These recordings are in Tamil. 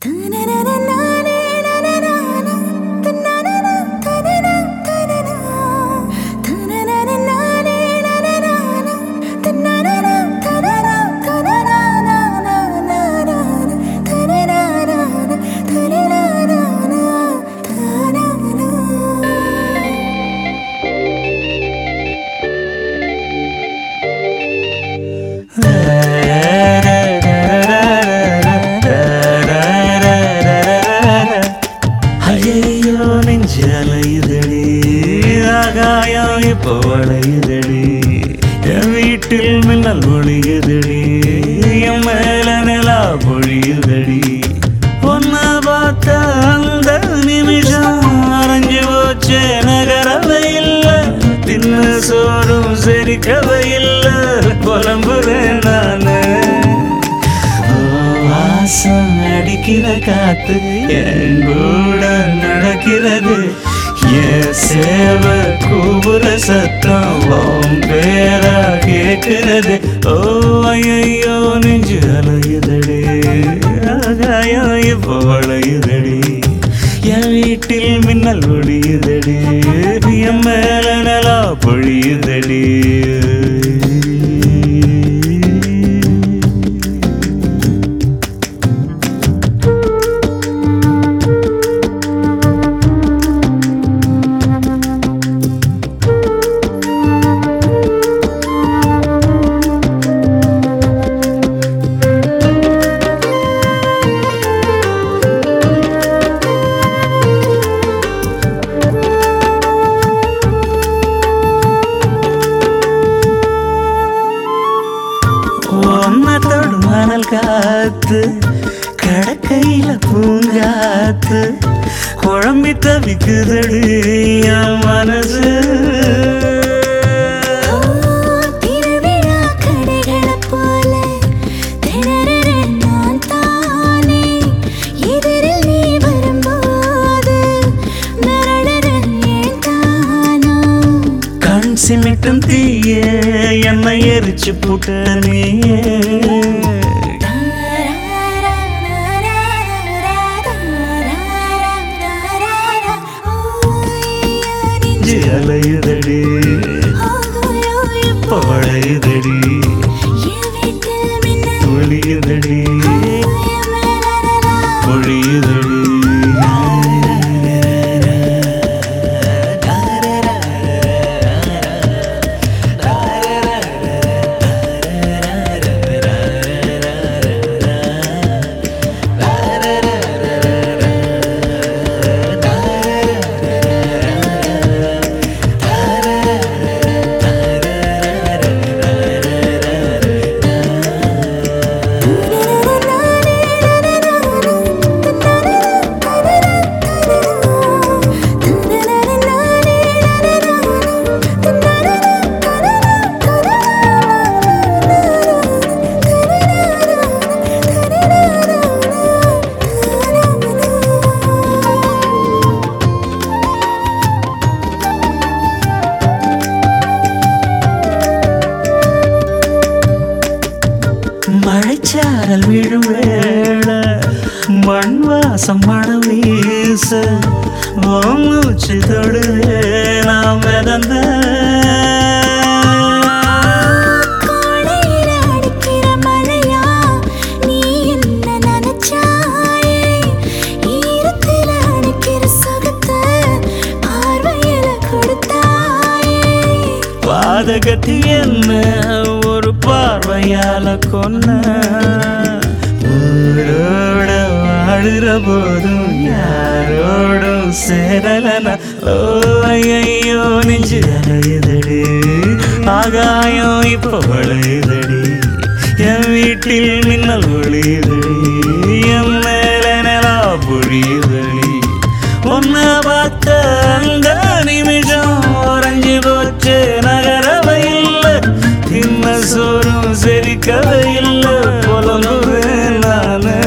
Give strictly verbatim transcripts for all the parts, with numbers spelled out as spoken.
ஐயோ நெஞ்சலையுதடி ஆகாயம் இப்போ வளையுதடி என் வீட்டில் மின்னல் ஒளியுதடி என் மேல நிலா பொழியுதடி ஒன்ன பார்த்த அந்த நிமிஷம் அரைஞ்சு போச்சே நகரவை இல்லை தின்ன சோறும் செரிக்கவை இல்லை புலம்புறேன் நானு வாசம் அடிக்கிற காத்து என் கூட நடக்கிறது என் சேவை கூபுர சத்தம் உன் பேரா கேட்கிறது ஓ ஐயோ நெஞ்சு அலையுதடி ஆகாயம் இப்போ வளையுதடி என் வீட்டில் மின்னல் ஒளியுதடி என் மேல நிலா பொழியுதடி ஒன்னத்தோடு மணல் காத்து கடக்கையில பூங்காத்து குழம்பி தவிக்குதடி என் மனசு சிமிட்டும் தீய என்னை எரிச்சு புட்ட நீயே அலையுதடி பழையுதடி ஒளியுதடி பொழியுதடி மழைச்சாரல் விழும் வேள மண் வாசம் மணம் வீச மூச்சு தொடுவே நாம் மிதந்த பாதகத்தி என்ன ஒரு பார்வையால கொன்ன ஊரோட வாழுற போதும் யாரோடும் சேரலன ஓ ஐயோ நெஞ்சு அலையுதடி ஆகாயம் இப்போ வளையுதடி என் வீட்டில் மின்னல் ஒளியுதடி என் மேல நிலா பொழியுதடி ஒன்ன பார்த்த அந்த நிமிஷம் உறைஞ்சு போச்சு நகரவை இல்லை தின்ன சோறும் செரிக்கவை இல்லை புலம்புறேன் நானு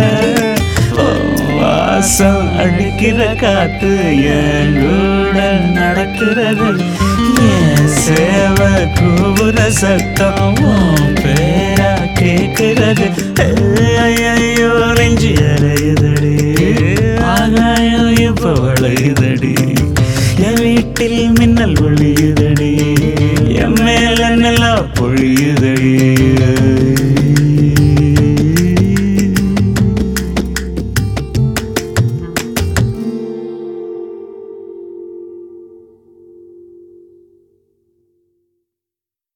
வாசம் அடிக்கிற காத்து என் கூட நடக்கிறது என் சேவை கூபுர சத்தம் உன் பேரா கேட்கிறது ஐயோ நெஞ்சு அலையுது வீட்டில் மின்னல் ஒளியுதடி என் மேல நிலா பொழியுதடி